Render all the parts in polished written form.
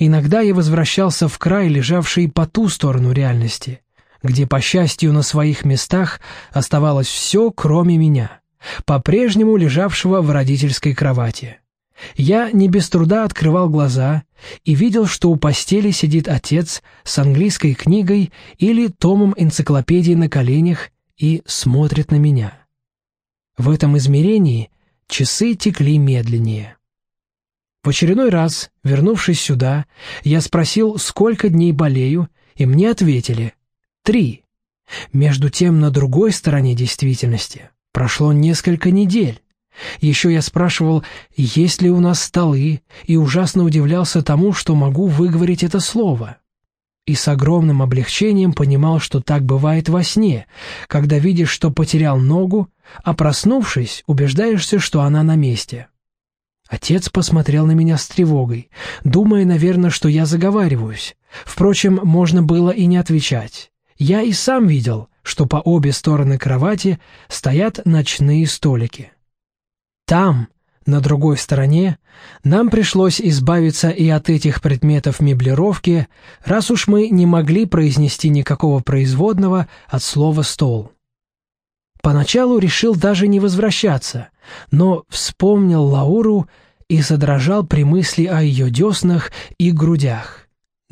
Иногда я возвращался в край, лежавший по ту сторону реальности, где, по счастью, на своих местах оставалось все, кроме меня, по-прежнему лежавшего в родительской кровати. Я не без труда открывал глаза и видел, что у постели сидит отец с английской книгой или томом энциклопедии на коленях и смотрит на меня. В этом измерении часы текли медленнее. В очередной раз, вернувшись сюда, я спросил, сколько дней болею, и мне ответили — 3. Между тем, на другой стороне действительности прошло несколько недель. Еще я спрашивал, есть ли у нас столы, и ужасно удивлялся тому, что могу выговорить это слово. И с огромным облегчением понимал, что так бывает во сне, когда видишь, что потерял ногу, а проснувшись, убеждаешься, что она на месте. Отец посмотрел на меня с тревогой, думая, наверное, что я заговариваюсь. Впрочем, можно было и не отвечать. Я и сам видел, что по обе стороны кровати стоят ночные столики. Там, на другой стороне, нам пришлось избавиться и от этих предметов меблировки, раз уж мы не могли произнести никакого производного от слова «стол». Поначалу решил даже не возвращаться, но вспомнил Лауру и задрожал при мысли о ее деснах и грудях.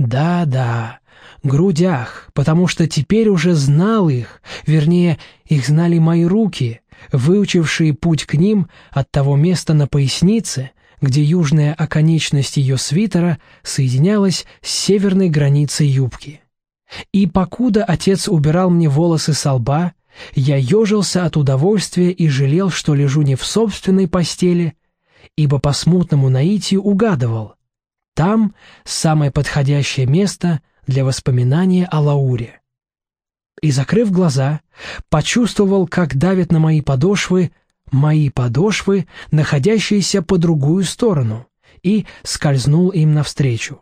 Да, грудях, потому что теперь уже знал их, вернее, их знали мои руки, выучившие путь к ним от того места на пояснице, где южная оконечность ее свитера соединялась с северной границей юбки. И покуда отец убирал мне волосы со лба, я ежился от удовольствия и жалел, что лежу не в собственной постели, ибо по смутному наитию угадывал — там самое подходящее место для воспоминания о Лауре. И, закрыв глаза, почувствовал, как давят на мои подошвы, находящиеся по другую сторону, и скользнул им навстречу.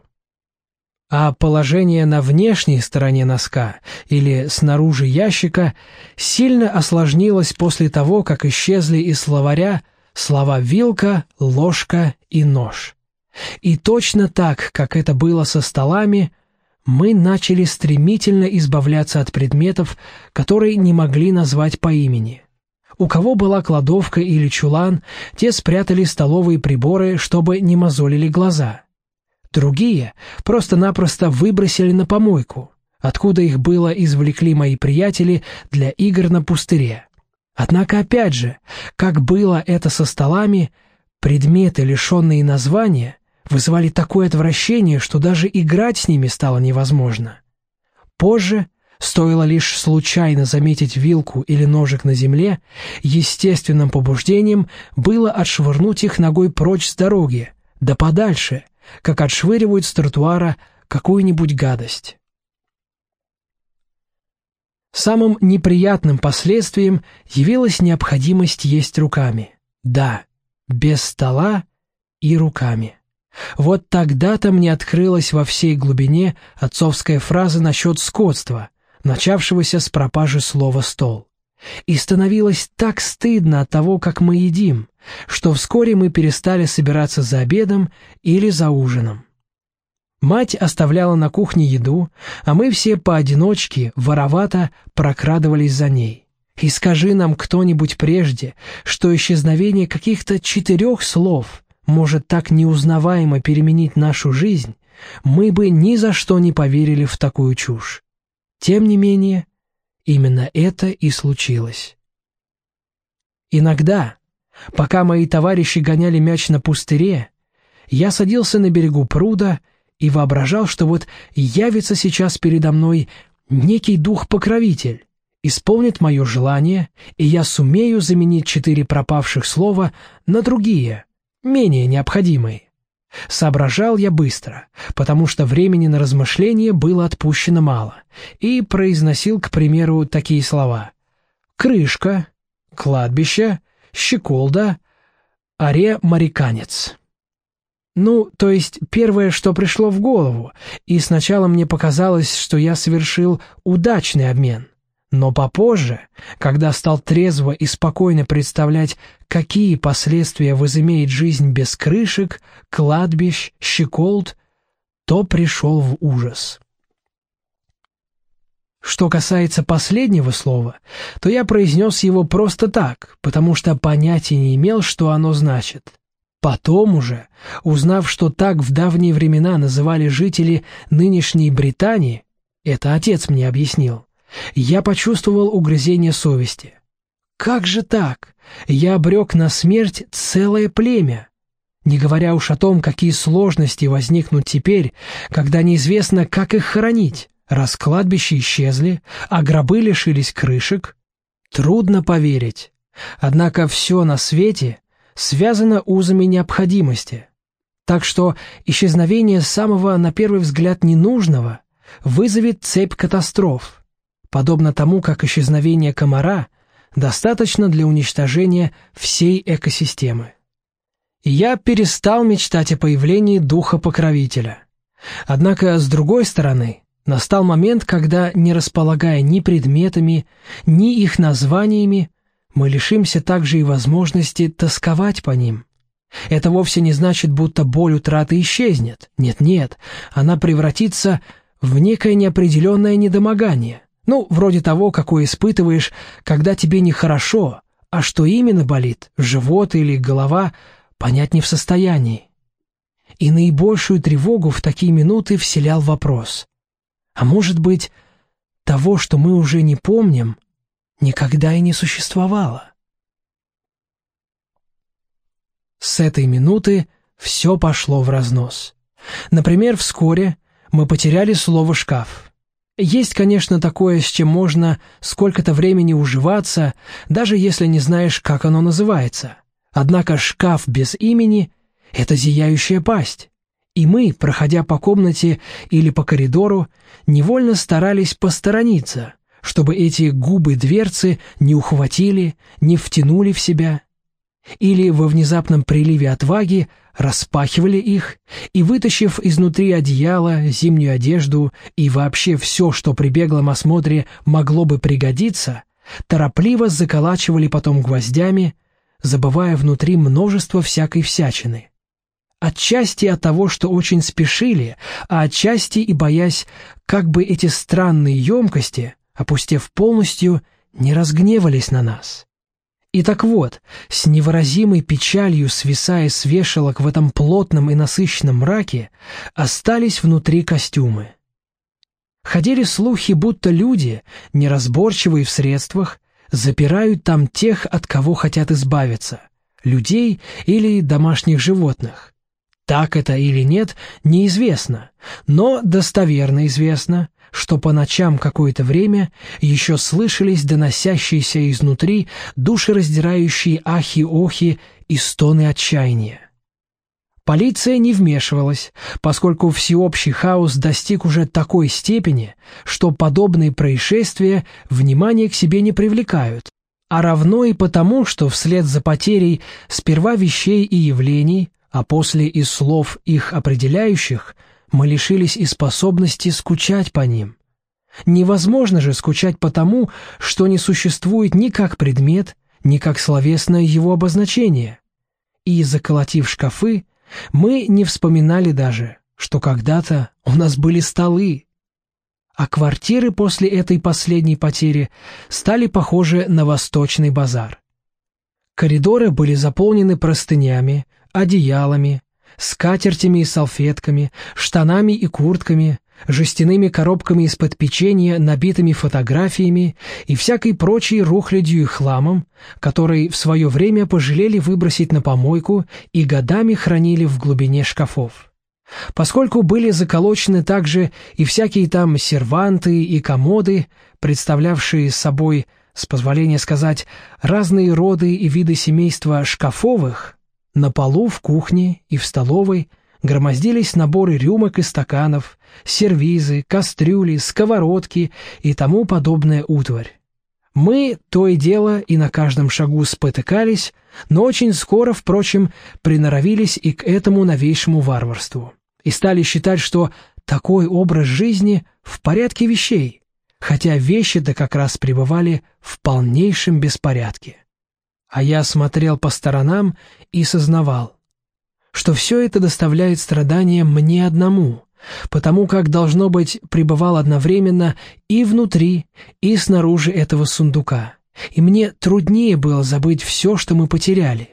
А положение на внешней стороне носка или снаружи ящика сильно осложнилось после того, как исчезли из словаря слова «вилка», «ложка» и «нож». И точно так, как это было со столами, мы начали стремительно избавляться от предметов, которые не могли назвать по имени. У кого была кладовка или чулан, те спрятали столовые приборы, чтобы не мозолили глаза. Другие просто-напросто выбросили на помойку, откуда их было извлекли мои приятели для игр на пустыре. Однако, опять же, как было это со столами, предметы, лишенные названия, вызывали такое отвращение, что даже играть с ними стало невозможно. Позже, стоило лишь случайно заметить вилку или ножик на земле, естественным побуждением было отшвырнуть их ногой прочь с дороги, да подальше, как отшвыривают с тротуара какую-нибудь гадость. Самым неприятным последствием явилась необходимость есть руками. Да, без стола и руками. Вот тогда-то мне открылась во всей глубине отцовская фраза насчет скотства, начавшегося с пропажи слова «стол». И становилось так стыдно от того, как мы едим, что вскоре мы перестали собираться за обедом или за ужином. Мать оставляла на кухне еду, а мы все поодиночке, воровато прокрадывались за ней. И скажи нам кто-нибудь прежде, что исчезновение каких-то 4 слов может так неузнаваемо переменить нашу жизнь, мы бы ни за что не поверили в такую чушь. Тем не менее, именно это и случилось. Иногда, пока мои товарищи гоняли мяч на пустыре, я садился на берегу пруда и воображал, что вот явится сейчас передо мной некий дух-покровитель, исполнит мое желание, и я сумею заменить 4 пропавших слова на другие, менее необходимые. Соображал я быстро, потому что времени на размышление было отпущено мало, и произносил, к примеру, такие слова: крышка, кладбище, щеколда, аре-мариканец. Ну, то есть первое, что пришло в голову, и сначала мне показалось, что я совершил удачный обмен. Но попозже, когда стал трезво и спокойно представлять, какие последствия возымеет жизнь без крышек, кладбищ, щеколд, то пришел в ужас. Что касается последнего слова, то я произнес его просто так, потому что понятия не имел, что оно значит. Потом уже, узнав, что так в давние времена называли жители нынешней Британии, это отец мне объяснил, я почувствовал угрызение совести. Как же так? Я обрек на смерть целое племя. Не говоря уж о том, какие сложности возникнут теперь, когда неизвестно, как их хоронить, раз кладбища исчезли, а гробы лишились крышек. Трудно поверить. Однако все на свете связано узами необходимости. Так что исчезновение самого, на первый взгляд, ненужного вызовет цепь катастроф, подобно тому, как исчезновение комара достаточно для уничтожения всей экосистемы. Я перестал мечтать о появлении духа-покровителя. Однако, с другой стороны, настал момент, когда, не располагая ни предметами, ни их названиями, мы лишимся также и возможности тосковать по ним. Это вовсе не значит, будто боль утраты исчезнет. Нет-нет, она превратится в некое неопределенное недомогание. Вроде того, какое испытываешь, когда тебе нехорошо, а что именно болит, живот или голова, понять не в состоянии. И наибольшую тревогу в такие минуты вселял вопрос: а может быть, того, что мы уже не помним, никогда и не существовало? С этой минуты все пошло в разнос. Например, вскоре мы потеряли слово «шкаф». Есть, конечно, такое, с чем можно сколько-то времени уживаться, даже если не знаешь, как оно называется. Однако шкаф без имени — это зияющая пасть. И мы, проходя по комнате или по коридору, невольно старались посторониться, чтобы эти губы дверцы не ухватили, не втянули в себя. Или во внезапном приливе отваги распахивали их и, вытащив изнутри одеяло, зимнюю одежду и вообще все, что при беглом осмотре могло бы пригодиться, торопливо заколачивали потом гвоздями, забывая внутри множество всякой всячины. Отчасти от того, что очень спешили, а отчасти и боясь, как бы эти странные емкости, опустев полностью, не разгневались на нас. И так вот, с невыразимой печалью свисая с вешалок в этом плотном и насыщенном мраке, остались внутри костюмы. Ходили слухи, будто люди, неразборчивые в средствах, запирают там тех, от кого хотят избавиться, людей или домашних животных. Так это или нет, неизвестно, но достоверно известно, что по ночам какое-то время еще слышались доносящиеся изнутри душераздирающие ахи-охи и стоны отчаяния. Полиция не вмешивалась, поскольку всеобщий хаос достиг уже такой степени, что подобные происшествия внимания к себе не привлекают, а равно и потому, что вслед за потерей сперва вещей и явлений, а после и слов их определяющих, мы лишились и способности скучать по ним. Невозможно же скучать по тому, что не существует ни как предмет, ни как словесное его обозначение. И, заколотив шкафы, мы не вспоминали даже, что когда-то у нас были столы. А квартиры после этой последней потери стали похожи на восточный базар. Коридоры были заполнены простынями, одеялами, скатертями и салфетками, штанами и куртками, жестяными коробками из-под печенья, набитыми фотографиями и всякой прочей рухлядью и хламом, который в свое время пожалели выбросить на помойку и годами хранили в глубине шкафов. Поскольку были заколочены также и всякие там серванты и комоды, представлявшие собой, с позволения сказать, разные роды и виды семейства шкафовых, на полу в кухне и в столовой громоздились наборы рюмок и стаканов, сервизы, кастрюли, сковородки и тому подобная утварь. Мы то и дело и на каждом шагу спотыкались, но очень скоро, впрочем, приноровились и к этому новейшему варварству, и стали считать, что такой образ жизни в порядке вещей, хотя вещи-то как раз пребывали в полнейшем беспорядке. А я смотрел по сторонам и сознавал, что все это доставляет страдания мне одному, потому как, должно быть, пребывал одновременно и внутри, и снаружи этого сундука, и мне труднее было забыть все, что мы потеряли.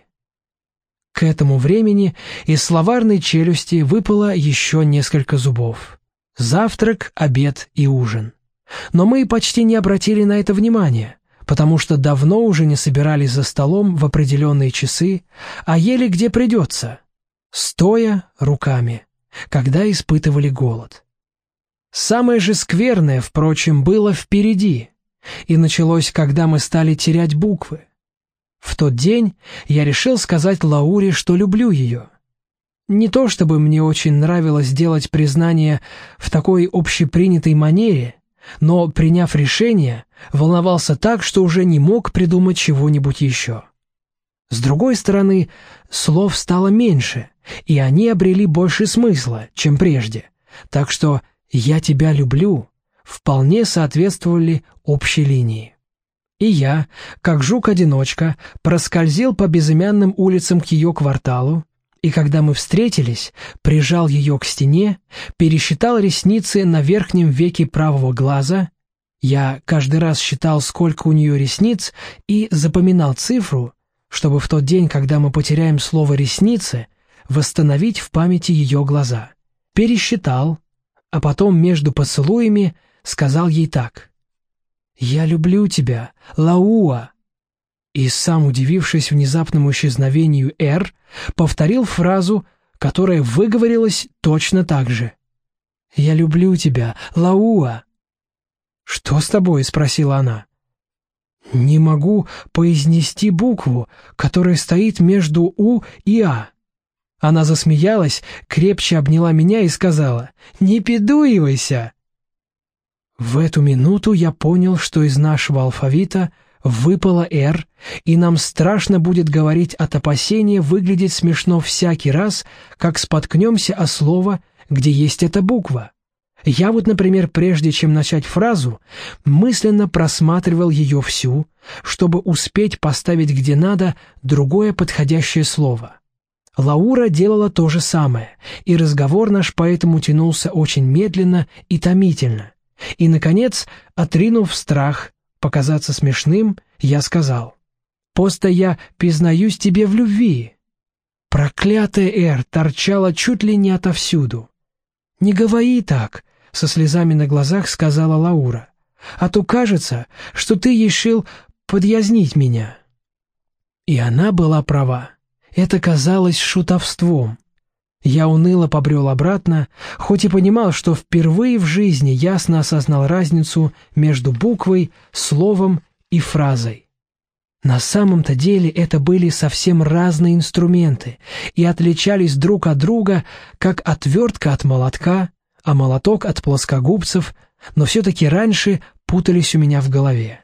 К этому времени из словарной челюсти выпало еще несколько зубов. Завтрак, обед и ужин. Но мы почти не обратили на это внимания, потому что давно уже не собирались за столом в определенные часы, а ели где придется, стоя руками, когда испытывали голод. Самое же скверное, впрочем, было впереди, и началось, когда мы стали терять буквы. В тот день я решил сказать Лауре, что люблю ее. Не то чтобы мне очень нравилось делать признание в такой общепринятой манере, но, приняв решение, волновался так, что уже не мог придумать чего-нибудь еще. С другой стороны, слов стало меньше, и они обрели больше смысла, чем прежде, так что «я тебя люблю» вполне соответствовали общей линии. И я, как жук-одиночка, проскользил по безымянным улицам к ее кварталу, и когда мы встретились, прижал ее к стене, пересчитал ресницы на верхнем веке правого глаза. Я каждый раз считал, сколько у нее ресниц, и запоминал цифру, чтобы в тот день, когда мы потеряем слово «ресницы», восстановить в памяти ее глаза. Пересчитал, а потом между поцелуями сказал ей так: «Я люблю тебя, Лауа». И сам, удивившись внезапному исчезновению «Р», повторил фразу, которая выговорилась точно так же. «Я люблю тебя, Лауа». «Что с тобой?» — спросила она. «Не могу произнести букву, которая стоит между «У» и «А». Она засмеялась, крепче обняла меня и сказала: «Не пидуивайся». В эту минуту я понял, что из нашего алфавита выпало «Р», и нам страшно будет говорить от опасения выглядеть смешно всякий раз, как споткнемся о слово, где есть эта буква. Я вот, например, прежде чем начать фразу, мысленно просматривал ее всю, чтобы успеть поставить где надо другое подходящее слово. Лаура делала то же самое, и разговор наш поэтому тянулся очень медленно и томительно. И, наконец, отринув страх показаться смешным, я сказал: «Просто я признаюсь тебе в любви». Проклятая «Р» торчала чуть ли не отовсюду. «Не говори так», — со слезами на глазах сказала Лаура, «а то кажется, что ты решил подъяснить меня». И она была права. Это казалось шутовством. Я уныло побрел обратно, хоть и понимал, что впервые в жизни ясно осознал разницу между буквой, словом и фразой. На самом-то деле это были совсем разные инструменты и отличались друг от друга, как отвертка от молотка, а молоток от плоскогубцев, но все-таки раньше путались у меня в голове.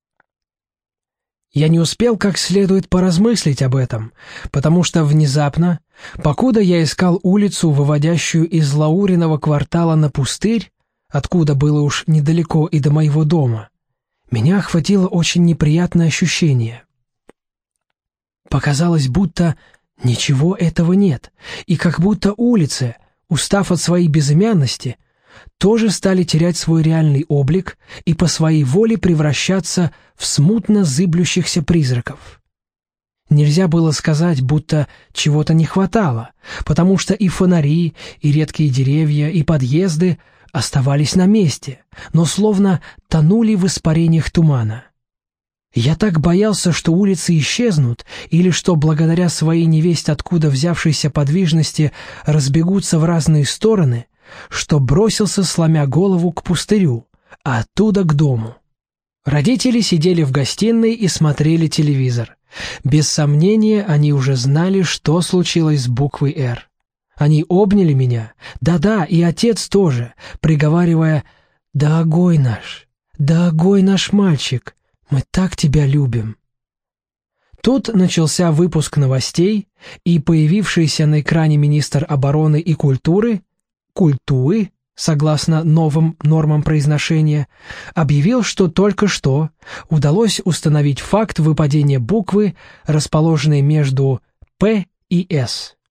Я не успел как следует поразмыслить об этом, потому что внезапно, покуда я искал улицу, выводящую из Лауриного квартала на пустырь, откуда было уж недалеко и до моего дома, меня охватило очень неприятное ощущение. Показалось, будто ничего этого нет, и как будто улицы, устав от своей безымянности, тоже стали терять свой реальный облик и по своей воле превращаться в смутно зыблющихся призраков. Нельзя было сказать, будто чего-то не хватало, потому что и фонари, и редкие деревья, и подъезды оставались на месте, но словно тонули в испарениях тумана. Я так боялся, что улицы исчезнут, или что благодаря своей невесть откуда взявшейся подвижности разбегутся в разные стороны, что бросился, сломя голову, к пустырю, а оттуда к дому. Родители сидели в гостиной и смотрели телевизор. Без сомнения, они уже знали, что случилось с буквой «Р». Они обняли меня, да-да, и отец тоже, приговаривая: «Дорогой наш мальчик, мы так тебя любим». Тут начался выпуск новостей, и появившийся на экране министр обороны и культуры, согласно новым нормам произношения, объявил, что только что удалось установить факт выпадения буквы, расположенной между «П» и «С».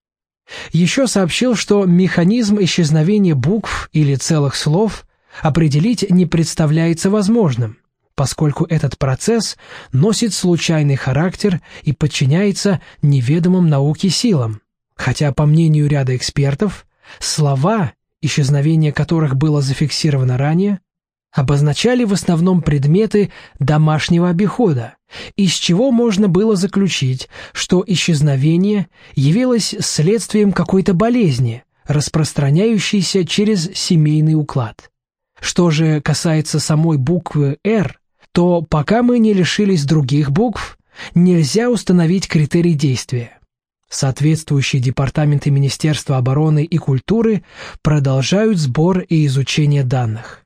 Еще сообщил, что механизм исчезновения букв или целых слов определить не представляется возможным, поскольку этот процесс носит случайный характер и подчиняется неведомым науке силам, хотя, по мнению ряда экспертов, слова, исчезновение которых было зафиксировано ранее, обозначали в основном предметы домашнего обихода, из чего можно было заключить, что исчезновение явилось следствием какой-то болезни, распространяющейся через семейный уклад. Что же касается самой буквы «Р», то пока мы не лишились других букв, нельзя установить критерий действия. Соответствующие департаменты Министерства обороны и культуры продолжают сбор и изучение данных.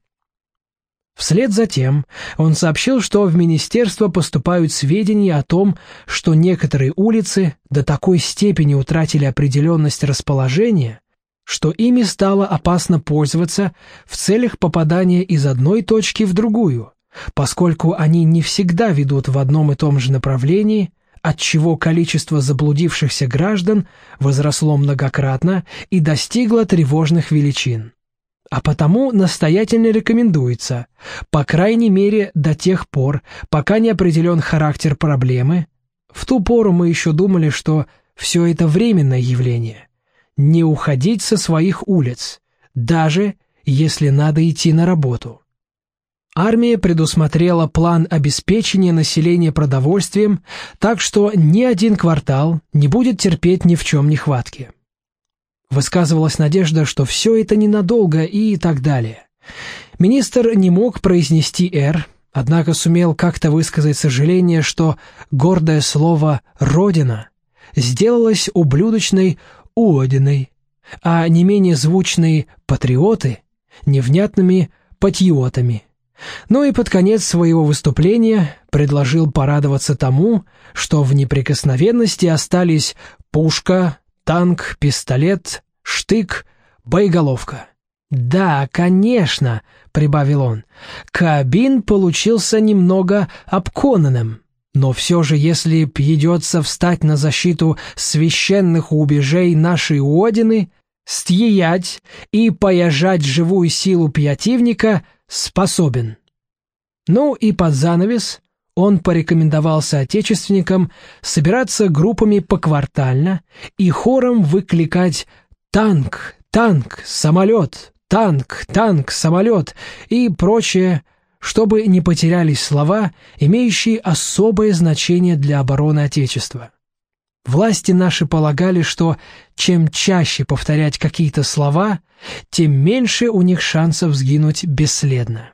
Вслед за тем он сообщил, что в министерство поступают сведения о том, что некоторые улицы до такой степени утратили определенность расположения, что ими стало опасно пользоваться в целях попадания из одной точки в другую, поскольку они не всегда ведут в одном и том же направлении, отчего количество заблудившихся граждан возросло многократно и достигло тревожных величин. А потому настоятельно рекомендуется, по крайней мере до тех пор, пока не определен характер проблемы, в ту пору мы еще думали, что все это временное явление, не уходить со своих улиц, даже если надо идти на работу. Армия предусмотрела план обеспечения населения продовольствием, так что ни один квартал не будет терпеть ни в чем нехватки. Высказывалась надежда, что все это ненадолго и так далее. Министр не мог произнести «Р», однако сумел как-то высказать сожаление, что гордое слово «Родина» сделалось ублюдочной «Уодиной», а не менее звучные «патриоты» невнятными «патриотами». Ну и под конец своего выступления предложил порадоваться тому, что в неприкосновенности остались пушка, танк, пистолет, штык, боеголовка. «Да, конечно», — прибавил он, — «Каабин получился немного обконанным, но все же, если придется встать на защиту священных убежей нашей Одины, стоять и пояжать живую силу противника способен». Ну и под занавес он порекомендовал соотечественникам собираться группами поквартально и хором выкликать «танк, танк, самолет, танк, танк, самолет» и прочее, чтобы не потерялись слова, имеющие особое значение для обороны Отечества. Власти наши полагали, что чем чаще повторять какие-то слова, тем меньше у них шансов сгинуть бесследно.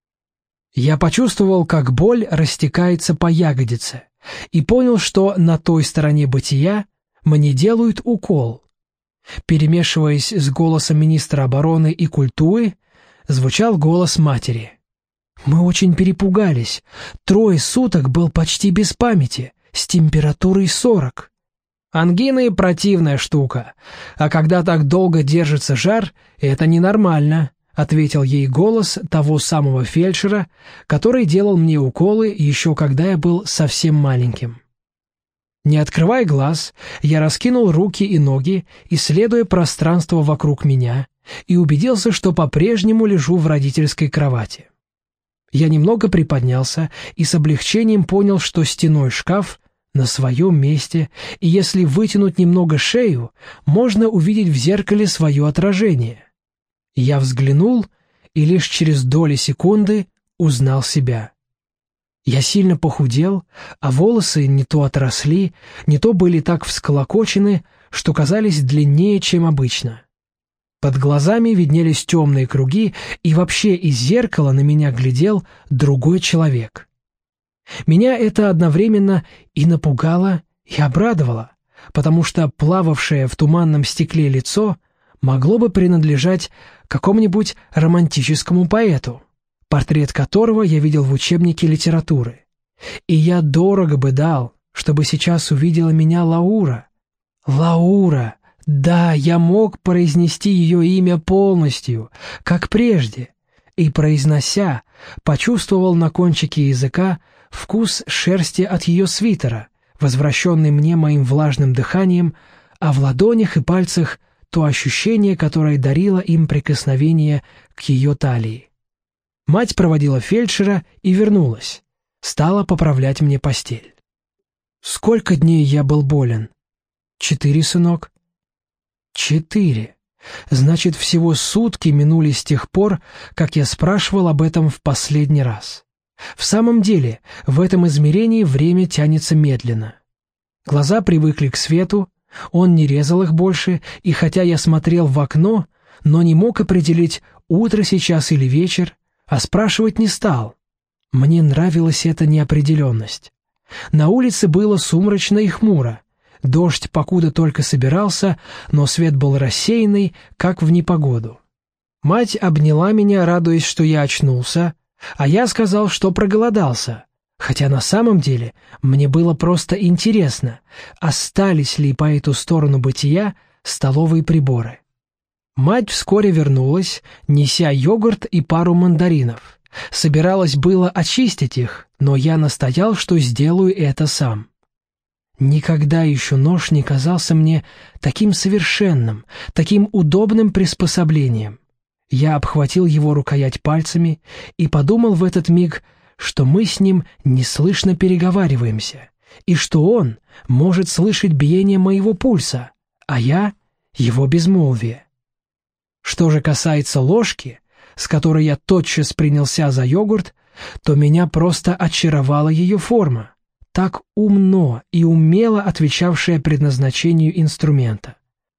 Я почувствовал, как боль растекается по ягодице, и понял, что на той стороне бытия мне делают укол. Перемешиваясь с голосом министра обороны и культуры, звучал голос матери. «Мы очень перепугались. 3 суток был почти без памяти, с температурой 40. Ангина — противная штука, а когда так долго держится жар, это ненормально», — ответил ей голос того самого фельдшера, который делал мне уколы еще когда я был совсем маленьким. Не открывая глаз, я раскинул руки и ноги, исследуя пространство вокруг меня, и убедился, что по-прежнему лежу в родительской кровати. Я немного приподнялся и с облегчением понял, что стенной шкаф на своем месте, и если вытянуть немного шею, можно увидеть в зеркале свое отражение. Я взглянул и лишь через доли секунды узнал себя. Я сильно похудел, а волосы не то отросли, не то были так всколокочены, что казались длиннее, чем обычно. Под глазами виднелись темные круги, и вообще из зеркала на меня глядел другой человек. Меня это одновременно и напугало, и обрадовало, потому что плававшее в туманном стекле лицо могло бы принадлежать какому-нибудь романтическому поэту, портрет которого я видел в учебнике литературы. И я дорого бы дал, чтобы сейчас увидела меня Лаура. Лаура! Да, я мог произнести ее имя полностью, как прежде, и, произнося, почувствовал на кончике языка вкус шерсти от ее свитера, возвращенный мне моим влажным дыханием, а в ладонях и пальцах то ощущение, которое дарило им прикосновение к ее талии. Мать проводила фельдшера и вернулась. Стала поправлять мне постель. Сколько дней я был болен? 4, сынок. 4. Значит, всего сутки минули с тех пор, как я спрашивал об этом в последний раз. В самом деле, в этом измерении время тянется медленно. Глаза привыкли к свету, он не резал их больше, и хотя я смотрел в окно, но не мог определить, утро сейчас или вечер, а спрашивать не стал. Мне нравилась эта неопределенность. На улице было сумрачно и хмуро. Дождь покуда только собирался, но свет был рассеянный, как в непогоду. Мать обняла меня, радуясь, что я очнулся, а я сказал, что проголодался, хотя на самом деле мне было просто интересно, остались ли по эту сторону бытия столовые приборы. Мать вскоре вернулась, неся йогурт и пару мандаринов. Собиралась было очистить их, но я настоял, что сделаю это сам. Никогда еще нож не казался мне таким совершенным, таким удобным приспособлением. Я обхватил его рукоять пальцами и подумал в этот миг, что мы с ним неслышно переговариваемся, и что он может слышать биение моего пульса, а я — его безмолвие. Что же касается ложки, с которой я тотчас принялся за йогурт, то меня просто очаровала ее форма, так умно и умело отвечавшая предназначению инструмента.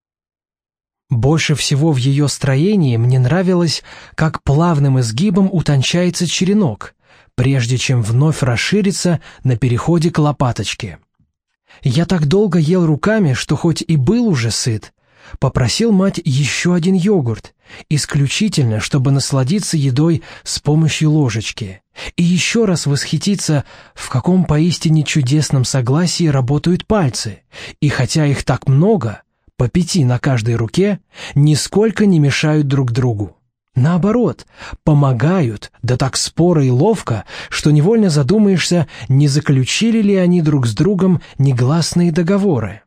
Больше всего в ее строении мне нравилось, как плавным изгибом утончается черенок, прежде чем вновь расшириться на переходе к лопаточке. Я так долго ел руками, что хоть и был уже сыт, попросил мать еще один йогурт, исключительно, чтобы насладиться едой с помощью ложечки, и еще раз восхититься, в каком поистине чудесном согласии работают пальцы, и хотя их так много, по 5 на каждой руке, нисколько не мешают друг другу. Наоборот, помогают, да так споро и ловко, что невольно задумаешься, не заключили ли они друг с другом негласные договоры.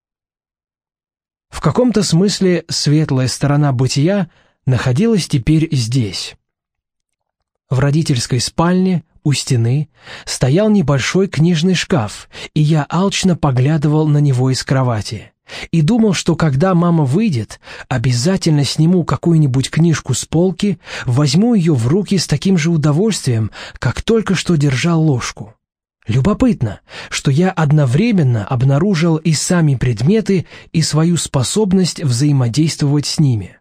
В каком-то смысле светлая сторона бытия находилась теперь здесь. В родительской спальне у стены стоял небольшой книжный шкаф, и я алчно поглядывал на него из кровати. И думал, что когда мама выйдет, обязательно сниму какую-нибудь книжку с полки, возьму ее в руки с таким же удовольствием, как только что держал ложку. Любопытно, что я одновременно обнаружил и сами предметы, и свою способность взаимодействовать с ними.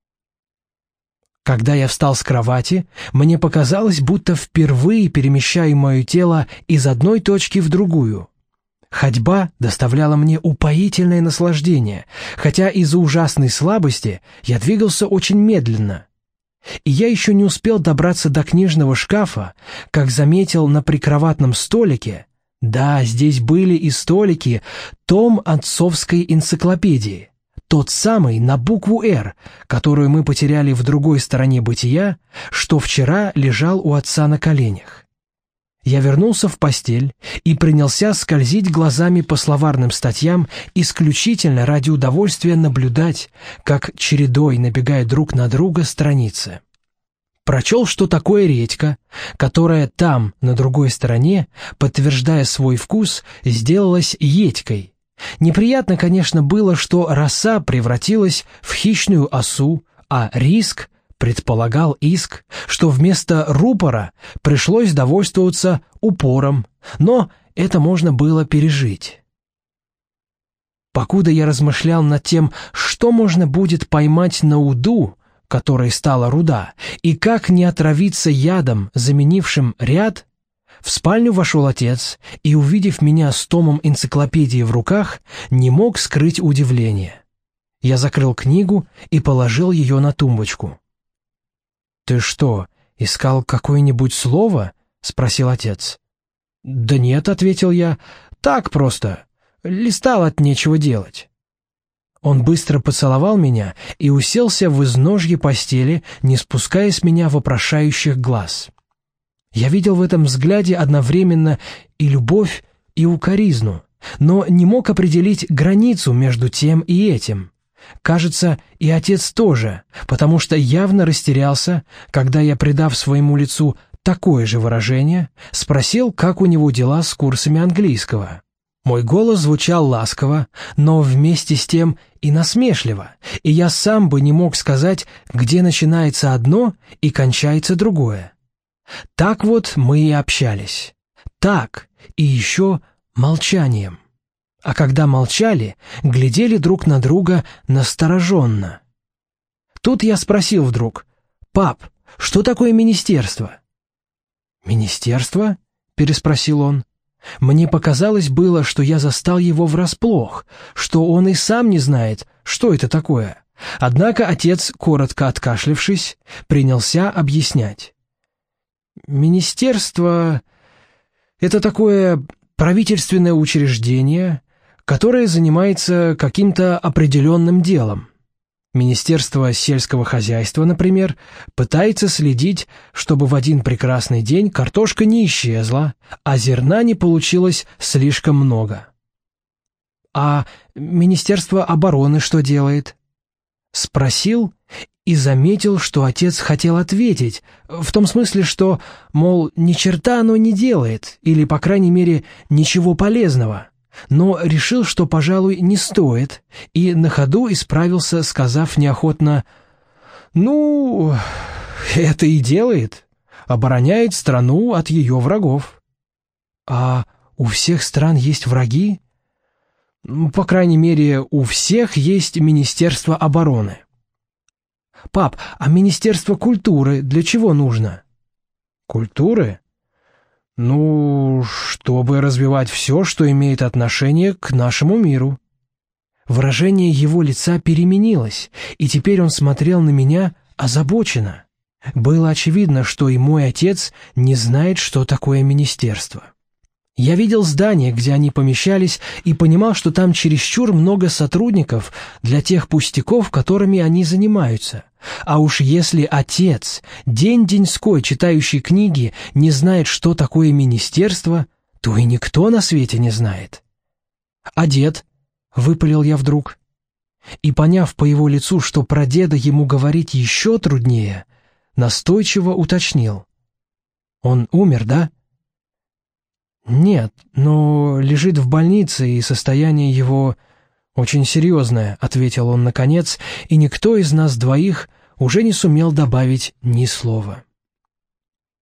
Когда я встал с кровати, мне показалось, будто впервые перемещаю мое тело из одной точки в другую. Ходьба доставляла мне упоительное наслаждение, хотя из-за ужасной слабости я двигался очень медленно. И я еще не успел добраться до книжного шкафа, как заметил на прикроватном столике, да, здесь были и столики, том отцовской энциклопедии, тот самый на букву «Р», которую мы потеряли в другой стороне бытия, что вчера лежал у отца на коленях. Я вернулся в постель и принялся скользить глазами по словарным статьям исключительно ради удовольствия наблюдать, как чередой набегают друг на друга страницы. Прочел, что такое редька, которая там, на другой стороне, подтверждая свой вкус, сделалась едькой. Неприятно, конечно, было, что роса превратилась в хищную осу, а риск предполагал иск, что вместо рупора пришлось довольствоваться упором, но это можно было пережить. Покуда я размышлял над тем, что можно будет поймать на уду, которой стала руда, и как не отравиться ядом, заменившим ряд, в спальню вошел отец и, увидев меня с томом энциклопедии в руках, не мог скрыть удивление. Я закрыл книгу и положил ее на тумбочку. «Ты что, искал какое-нибудь слово?» — спросил отец. «Да нет», — ответил я, — «так просто. Листал от нечего делать». Он быстро поцеловал меня и уселся в изножье постели, не спуская с меня вопрошающих глаз. Я видел в этом взгляде одновременно и любовь, и укоризну, но не мог определить границу между тем и этим. Кажется, и отец тоже, потому что явно растерялся, когда я, придав своему лицу такое же выражение, спросил, как у него дела с курсами английского. Мой голос звучал ласково, но вместе с тем и насмешливо, и я сам бы не мог сказать, где начинается одно и кончается другое. Так вот мы и общались. Так, и еще молчанием. А когда молчали, глядели друг на друга настороженно. Тут я спросил вдруг: «Пап, что такое министерство?» «Министерство?» — переспросил он. Мне показалось было, что я застал его врасплох, что он и сам не знает, что это такое. Однако отец, коротко откашлявшись, принялся объяснять. «Министерство — это такое правительственное учреждение, которое занимается каким-то определенным делом. Министерство сельского хозяйства, например, пытается следить, чтобы в один прекрасный день картошка не исчезла, а зерна не получилось слишком много». «А Министерство обороны что делает?» Спросил и заметил, что отец хотел ответить, в том смысле, что, мол, ни черта оно не делает, или, по крайней мере, ничего полезного, но решил, что, пожалуй, не стоит, и на ходу исправился, сказав неохотно: «Ну, это и делает, обороняет страну от ее врагов». «А у всех стран есть враги?» «По крайней мере, у всех есть Министерство обороны». «Пап, а Министерство культуры для чего нужно?» «Культуры? Ну, чтобы развивать все, что имеет отношение к нашему миру». Выражение его лица переменилось, и теперь он смотрел на меня озабоченно. Было очевидно, что и мой отец не знает, что такое министерство. Я видел здание, где они помещались, и понимал, что там чересчур много сотрудников для тех пустяков, которыми они занимаются. А уж если отец, день-деньской читающий книги, не знает, что такое министерство, то и никто на свете не знает. «А дед?» — выпалил я вдруг. И, поняв по его лицу, что про деда ему говорить еще труднее, настойчиво уточнил: «Он умер, да?» «Нет, но лежит в больнице, и состояние его очень серьезное», — ответил он наконец, и никто из нас двоих уже не сумел добавить ни слова.